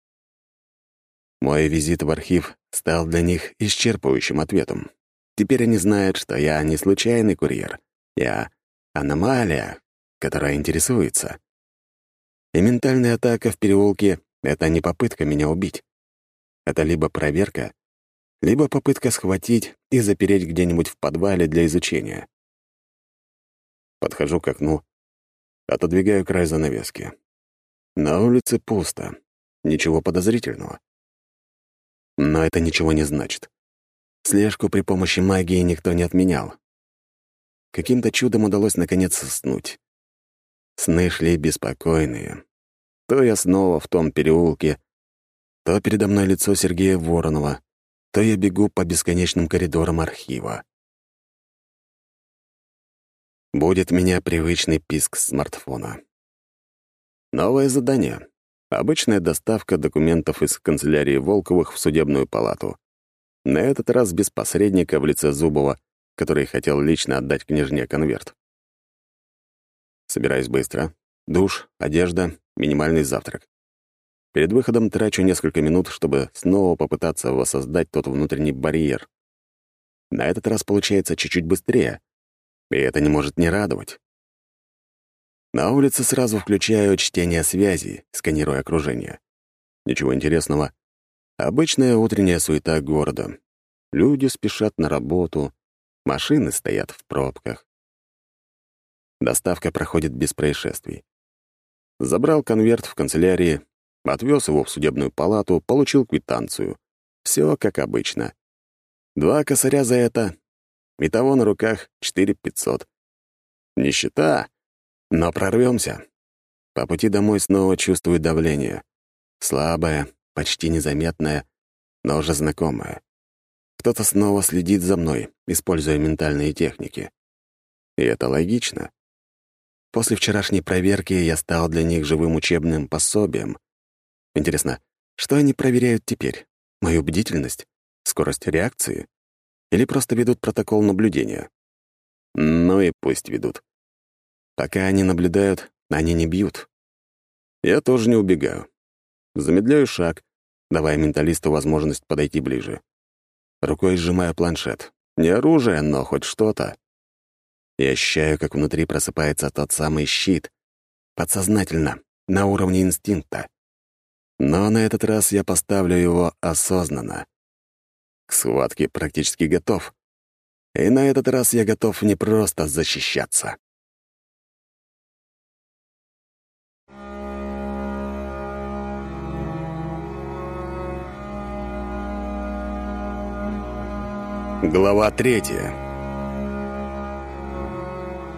Мой визит в архив стал для них исчерпывающим ответом. Теперь они знают, что я не случайный курьер. Я — аномалия, которая интересуется. И ментальная атака в переулке — это не попытка меня убить. Это либо проверка, либо попытка схватить и запереть где-нибудь в подвале для изучения. Подхожу к окну, отодвигаю край занавески. На улице пусто, ничего подозрительного. Но это ничего не значит. Слежку при помощи магии никто не отменял. Каким-то чудом удалось наконец уснуть. Сны шли беспокойные. То я снова в том переулке, то передо мной лицо Сергея Воронова, то я бегу по бесконечным коридорам архива. Будет меня привычный писк смартфона. Новое задание. Обычная доставка документов из канцелярии Волковых в судебную палату. На этот раз без посредника в лице Зубова, который хотел лично отдать княжне конверт. Собираюсь быстро. Душ, одежда, минимальный завтрак. Перед выходом трачу несколько минут, чтобы снова попытаться воссоздать тот внутренний барьер. На этот раз получается чуть-чуть быстрее, и это не может не радовать. На улице сразу включаю чтение связи, сканируя окружение. Ничего интересного. Обычная утренняя суета города. Люди спешат на работу, машины стоят в пробках. Доставка проходит без происшествий. Забрал конверт в канцелярии, отвез его в судебную палату, получил квитанцию. Все как обычно. 2 косаря за это. Итого на руках 4500. Нищета, но прорвемся. По пути домой снова чувствую давление. Слабое, почти незаметное, но уже знакомое. Кто-то снова следит за мной, используя ментальные техники. И это логично. После вчерашней проверки я стал для них живым учебным пособием. Интересно, что они проверяют теперь? Мою бдительность? Скорость реакции? Или просто ведут протокол наблюдения? Ну и пусть ведут. Пока они наблюдают, они не бьют. Я тоже не убегаю. Замедляю шаг, давая менталисту возможность подойти ближе. Рукой сжимаю планшет. Не оружие, но хоть что-то. Я ощущаю, как внутри просыпается тот самый щит. Подсознательно, на уровне инстинкта. Но на этот раз я поставлю его осознанно. К схватке практически готов. И на этот раз я готов не просто защищаться. Глава 3.